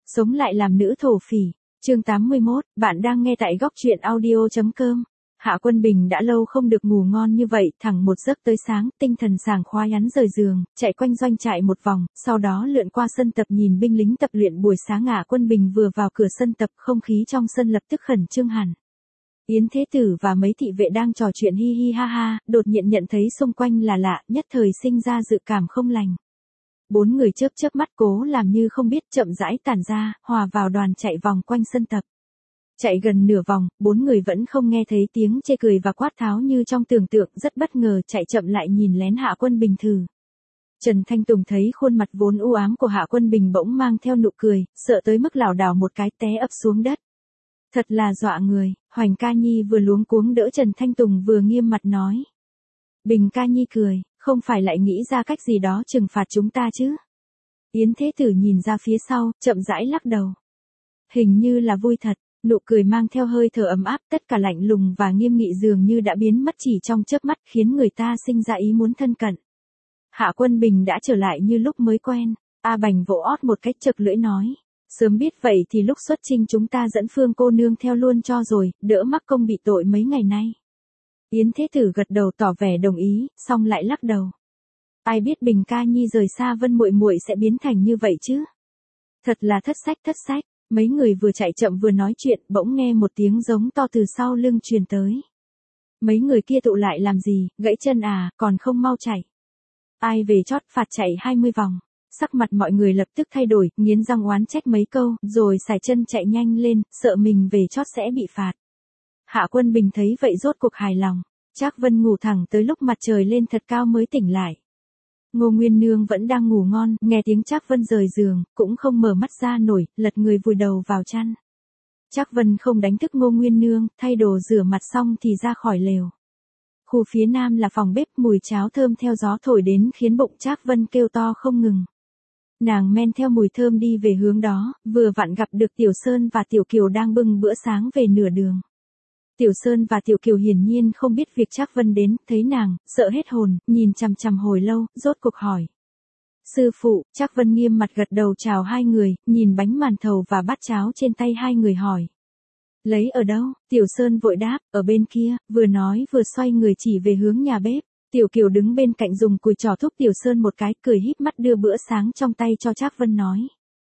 Sống lại làm nữ thổ phỉ. Chương 81, bạn đang nghe tại góc truyện audio.com. Hạ Quân Bình đã lâu không được ngủ ngon như vậy, thẳng một giấc tới sáng, tinh thần sảng khoái hắn rời giường, chạy quanh doanh trại một vòng, sau đó lượn qua sân tập nhìn binh lính tập luyện buổi sáng. Hạ Quân Bình vừa vào cửa sân tập, không khí trong sân lập tức khẩn trương hẳn. Yến Thế Tử và mấy thị vệ đang trò chuyện hi hi ha ha, đột nhiên nhận thấy xung quanh là lạ, nhất thời sinh ra dự cảm không lành. Bốn người chớp chớp mắt cố làm như không biết, chậm rãi tản ra, hòa vào đoàn chạy vòng quanh sân tập. Chạy gần nửa vòng, bốn người vẫn không nghe thấy tiếng chê cười và quát tháo như trong tưởng tượng, rất bất ngờ chạy chậm lại nhìn lén Hạ Quân Bình thử. Trần Thanh Tùng thấy khuôn mặt vốn u ám của Hạ Quân Bình bỗng mang theo nụ cười, sợ tới mức lảo đảo một cái té ập xuống đất. Thật là dọa người. Hoành Ca Nhi vừa luống cuống đỡ Trần Thanh Tùng vừa nghiêm mặt nói. Bình Ca Nhi cười, không phải lại nghĩ ra cách gì đó trừng phạt chúng ta chứ? Yến Thế Tử nhìn ra phía sau, chậm rãi lắc đầu. Hình như là vui thật, nụ cười mang theo hơi thở ấm áp, tất cả lạnh lùng và nghiêm nghị dường như đã biến mất chỉ trong chớp mắt, khiến người ta sinh ra ý muốn thân cận. Hạ Quân Bình đã trở lại như lúc mới quen. A Bành vỗ ót một cách chực lưỡi nói. Sớm biết vậy thì lúc xuất chinh chúng ta dẫn Phương cô nương theo luôn cho rồi, đỡ mắc công bị tội mấy ngày nay. Yến Thế Tử gật đầu tỏ vẻ đồng ý, xong lại lắc đầu. Ai biết Bình Ca Nhi rời xa Vân muội muội sẽ biến thành như vậy chứ? Thật là thất sách. Mấy người vừa chạy chậm vừa nói chuyện, bỗng nghe một tiếng giống to từ sau lưng truyền tới. Mấy người kia tụ lại làm gì, gãy chân à, còn không mau chạy. Ai về chót phạt chạy 20 vòng. Sắc mặt mọi người lập tức thay đổi, nghiến răng oán trách mấy câu, rồi sải chân chạy nhanh lên, sợ mình về chót sẽ bị phạt. Hạ Quân Bình thấy vậy rốt cuộc hài lòng. Trác Vân ngủ thẳng tới lúc mặt trời lên thật cao mới tỉnh lại. Ngô Nguyên Nương vẫn đang ngủ ngon, nghe tiếng Trác Vân rời giường, cũng không mở mắt ra nổi, lật người vùi đầu vào chăn. Trác Vân không đánh thức Ngô Nguyên Nương, thay đồ rửa mặt xong thì ra khỏi lều. Khu phía nam là phòng bếp, mùi cháo thơm theo gió thổi đến khiến bụng Trác Vân kêu to không ngừng. Nàng men theo mùi thơm đi về hướng đó, vừa vặn gặp được Tiểu Sơn và Tiểu Kiều đang bưng bữa sáng về nửa đường. Tiểu Sơn và Tiểu Kiều hiển nhiên không biết việc Trác Vân đến, thấy nàng, sợ hết hồn, nhìn chằm chằm hồi lâu, rốt cuộc hỏi. Sư phụ. Trác Vân nghiêm mặt gật đầu chào hai người, nhìn bánh màn thầu và bát cháo trên tay hai người hỏi. Lấy ở đâu? Tiểu Sơn vội đáp, ở bên kia, vừa nói vừa xoay người chỉ về hướng nhà bếp. Tiểu Kiều đứng bên cạnh dùng cùi trò thúc Tiểu Sơn một cái, cười híp mắt đưa bữa sáng trong tay cho Trác Vân nói.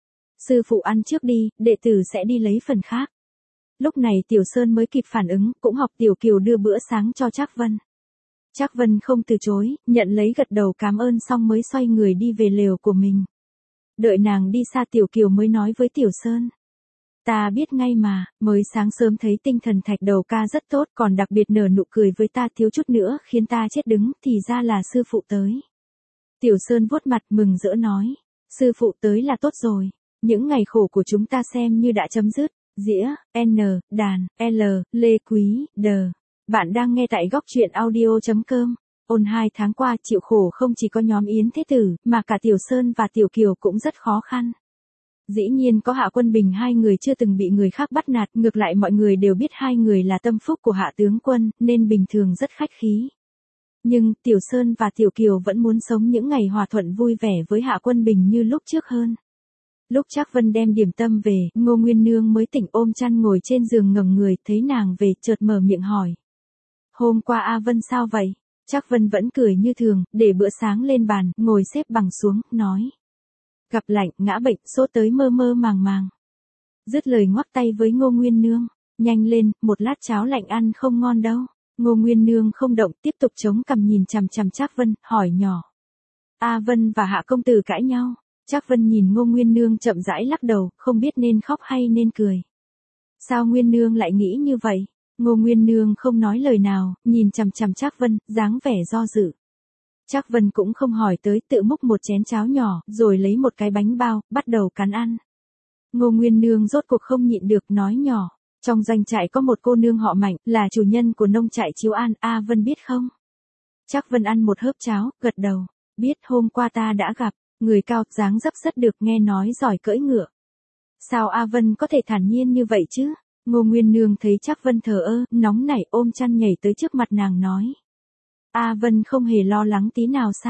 Sư phụ ăn trước đi, đệ tử sẽ đi lấy phần khác. Lúc này Tiểu Sơn mới kịp phản ứng, cũng học Tiểu Kiều đưa bữa sáng cho Trác Vân. Trác Vân không từ chối, nhận lấy gật đầu cảm ơn xong mới xoay người đi về lều của mình. Đợi nàng đi xa Tiểu Kiều mới nói với Tiểu Sơn. Ta biết ngay mà, mới sáng sớm thấy tinh thần Thạch Đầu ca rất tốt, còn đặc biệt nở nụ cười với ta thiếu chút nữa khiến ta chết đứng, thì ra là sư phụ tới. Tiểu Sơn vuốt mặt mừng rỡ nói, sư phụ tới là tốt rồi, những ngày khổ của chúng ta xem như đã chấm dứt. Dĩa, N, đàn, L, Lê Quý, D. Bạn đang nghe tại góc truyện audio.com. Ôn 2 tháng qua chịu khổ không chỉ có nhóm Yến Thế Tử, mà cả Tiểu Sơn và Tiểu Kiều cũng rất khó khăn. Dĩ nhiên có Hạ Quân Bình hai người chưa từng bị người khác bắt nạt, ngược lại mọi người đều biết hai người là tâm phúc của Hạ tướng quân, nên bình thường rất khách khí. Nhưng, Tiểu Sơn và Tiểu Kiều vẫn muốn sống những ngày hòa thuận vui vẻ với Hạ Quân Bình như lúc trước hơn. Lúc Trác Vân đem điểm tâm về, Ngô Nguyên Nương mới tỉnh ôm chăn ngồi trên giường ngẩng người, thấy nàng về, chợt mở miệng hỏi. Hôm qua A Vân sao vậy? Trác Vân vẫn cười như thường, để bữa sáng lên bàn, ngồi xếp bằng xuống, nói. Gặp lạnh, ngã bệnh, sốt tới mơ mơ màng màng. Dứt lời ngoắc tay với Ngô Nguyên Nương. Nhanh lên, một lát cháo lạnh ăn không ngon đâu. Ngô Nguyên Nương không động, tiếp tục chống cằm nhìn chằm chằm Trác Vân, hỏi nhỏ. A Vân và Hạ công tử cãi nhau. Trác Vân nhìn Ngô Nguyên Nương chậm rãi lắc đầu, không biết nên khóc hay nên cười. Sao Nguyên Nương lại nghĩ như vậy? Ngô Nguyên Nương không nói lời nào, nhìn chằm chằm Trác Vân, dáng vẻ do dự. Trác Vân cũng không hỏi tới, tự múc một chén cháo nhỏ, rồi lấy một cái bánh bao, bắt đầu cắn ăn. Ngô Nguyên Nương rốt cuộc không nhịn được, nói nhỏ. Trong doanh trại có một cô nương họ Mạnh, là chủ nhân của nông trại Chiếu An, A Vân biết không? Trác Vân ăn một hớp cháo, gật đầu. Biết, hôm qua ta đã gặp. Người cao, dáng dấp rất được, nghe nói giỏi cưỡi ngựa. Sao A Vân có thể thản nhiên như vậy chứ? Ngô Nguyên Nương thấy Trác Vân thờ ơ, nóng nảy ôm chăn nhảy tới trước mặt nàng nói. A Vân không hề lo lắng tí nào sao?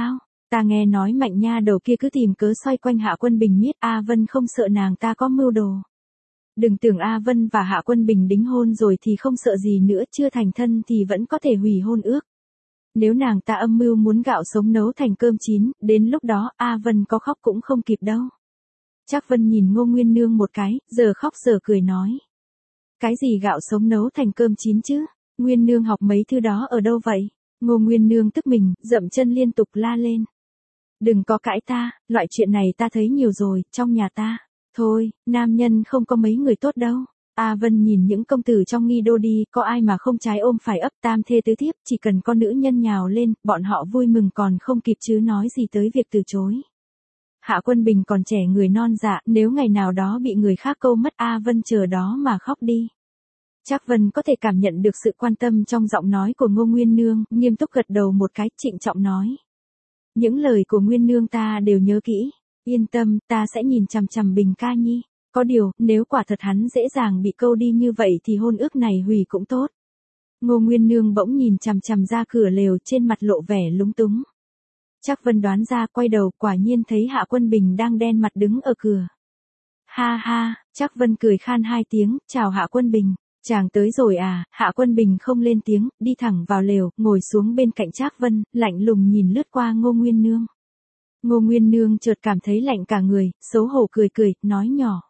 Ta nghe nói Mạnh nha đầu kia cứ tìm cớ xoay quanh Hạ Quân Bình miết, A Vân không sợ nàng ta có mưu đồ. Đừng tưởng A Vân và Hạ Quân Bình đính hôn rồi thì không sợ gì nữa, chưa thành thân thì vẫn có thể hủy hôn ước. Nếu nàng ta âm mưu muốn gạo sống nấu thành cơm chín, đến lúc đó A Vân có khóc cũng không kịp đâu. Trác Vân nhìn Ngô Nguyên Nương một cái, giờ khóc giờ cười nói. Cái gì gạo sống nấu thành cơm chín chứ? Nguyên Nương học mấy thứ đó ở đâu vậy? Ngô Nguyên Nương tức mình, dậm chân liên tục la lên. Đừng có cãi ta, loại chuyện này ta thấy nhiều rồi, trong nhà ta. Thôi, nam nhân không có mấy người tốt đâu. A Vân nhìn những công tử trong nghi đô đi, có ai mà không trái ôm phải ấp, tam thê tứ thiếp, chỉ cần con nữ nhân nhào lên, bọn họ vui mừng còn không kịp chứ nói gì tới việc từ chối. Hạ Quân Bình còn trẻ người non dạ, nếu ngày nào đó bị người khác câu mất, A Vân chờ đó mà khóc đi. Trác Vân có thể cảm nhận được sự quan tâm trong giọng nói của Ngô Nguyên Nương, nghiêm túc gật đầu một cái, trịnh trọng nói. Những lời của Nguyên Nương ta đều nhớ kỹ, yên tâm, ta sẽ nhìn chằm chằm Bình ca nhi. Có điều, nếu quả thật hắn dễ dàng bị câu đi như vậy thì hôn ước này hủy cũng tốt. Ngô Nguyên Nương bỗng nhìn chằm chằm ra cửa lều, trên mặt lộ vẻ lúng túng. Trác Vân đoán ra, quay đầu, quả nhiên thấy Hạ Quân Bình đang đen mặt đứng ở cửa. Ha ha, Trác Vân cười khan hai tiếng, chào Hạ Quân Bình. Chàng tới rồi à? Hạ Quân Bình không lên tiếng, đi thẳng vào lều, ngồi xuống bên cạnh Trác Vân, lạnh lùng nhìn lướt qua Ngô Nguyên Nương. Ngô Nguyên Nương chợt cảm thấy lạnh cả người, xấu hổ cười cười, nói nhỏ.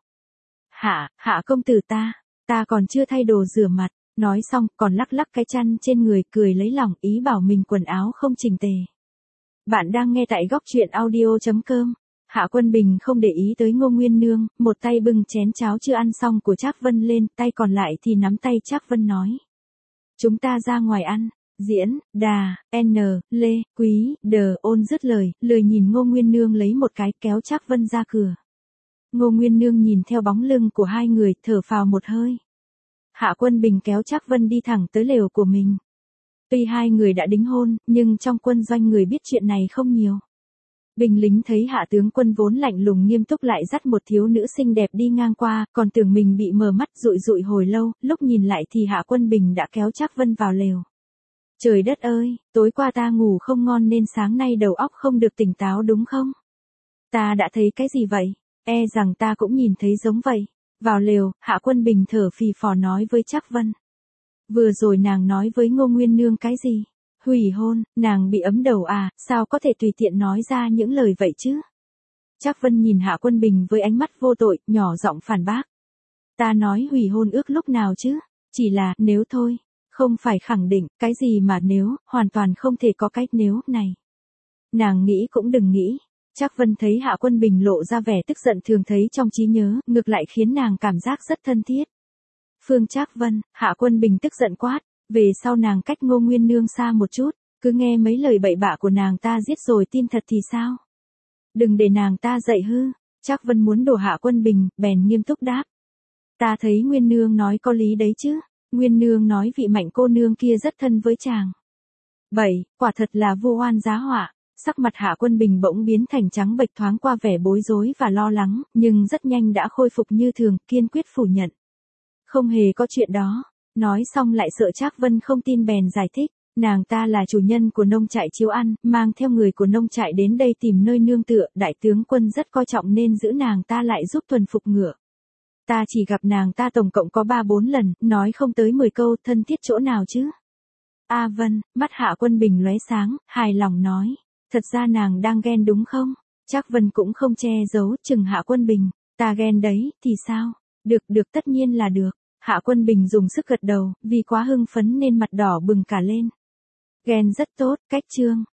Hạ công tử ta còn chưa thay đồ rửa mặt, nói xong còn lắc lắc cái chăn trên người, cười lấy lòng, ý bảo mình quần áo không chỉnh tề. Bạn đang nghe tại góc truyện audio.com. Hạ Quân Bình không để ý tới Ngô Nguyên Nương, một tay bưng chén cháo chưa ăn xong của Trác Vân lên, tay còn lại thì nắm tay Trác Vân nói. Chúng ta ra ngoài ăn. Diễn, Đà, N, Lê, Quý, Đờ, Ôn dứt lời, lười nhìn Ngô Nguyên Nương lấy một cái, kéo Trác Vân ra cửa. Ngô Nguyên Nương nhìn theo bóng lưng của hai người, thở phào một hơi. Hạ Quân Bình kéo Trác Vân đi thẳng tới lều của mình. Tuy hai người đã đính hôn, nhưng trong quân doanh người biết chuyện này không nhiều. Binh lính thấy Hạ tướng quân vốn lạnh lùng nghiêm túc lại dắt một thiếu nữ xinh đẹp đi ngang qua, còn tưởng mình bị mờ mắt dụi dụi hồi lâu, lúc nhìn lại thì Hạ Quân Bình đã kéo Trác Vân vào lều. Trời đất ơi, tối qua ta ngủ không ngon nên sáng nay đầu óc không được tỉnh táo đúng không? Ta đã thấy cái gì vậy? E rằng ta cũng nhìn thấy giống vậy. Vào lều, Hạ Quân Bình thở phì phò nói với Trác Vân. Vừa rồi nàng nói với Ngô Nguyên Nương cái gì? Hủy hôn, nàng bị ấm đầu à, sao có thể tùy tiện nói ra những lời vậy chứ? Trác Vân nhìn Hạ Quân Bình với ánh mắt vô tội, nhỏ giọng phản bác. Ta nói hủy hôn ước lúc nào chứ? Chỉ là, nếu thôi. Không phải khẳng định, cái gì mà nếu, hoàn toàn không thể có cái nếu này. Nàng nghĩ cũng đừng nghĩ. Trác Vân thấy Hạ Quân Bình lộ ra vẻ tức giận thường thấy trong trí nhớ, ngược lại khiến nàng cảm giác rất thân thiết. Phương Trác Vân, Hạ Quân Bình tức giận quát, về sau nàng cách Ngô Nguyên Nương xa một chút, cứ nghe mấy lời bậy bạ của nàng ta giết rồi tin thật thì sao? Đừng để nàng ta dạy hư. Trác Vân muốn đổ Hạ Quân Bình, bèn nghiêm túc đáp. Ta thấy Nguyên Nương nói có lý đấy chứ. Nguyên Nương nói vị Mạnh cô nương kia rất thân với chàng. Quả thật là vô oan giá họa. Sắc mặt Hạ Quân Bình bỗng biến thành trắng bệch, thoáng qua vẻ bối rối và lo lắng, nhưng rất nhanh đã khôi phục như thường, kiên quyết phủ nhận. Không hề có chuyện đó. Nói xong lại sợ Trác Vân không tin bèn giải thích. Nàng ta là chủ nhân của nông trại Chiếu Ăn, mang theo người của nông trại đến đây tìm nơi nương tựa, đại tướng quân rất coi trọng nên giữ nàng ta lại giúp thuần phục ngựa. Ta chỉ gặp nàng ta tổng cộng có 3-4 lần, nói không tới 10 câu, thân thiết chỗ nào chứ? A Vân, mắt Hạ Quân Bình lóe sáng, hài lòng nói. Thật ra nàng đang ghen đúng không? Trác Vân cũng không che giấu, chừng Hạ Quân Bình. Ta ghen đấy, thì sao? Được tất nhiên là được. Hạ Quân Bình dùng sức gật đầu, vì quá hưng phấn nên mặt đỏ bừng cả lên. Ghen rất tốt, cách chương.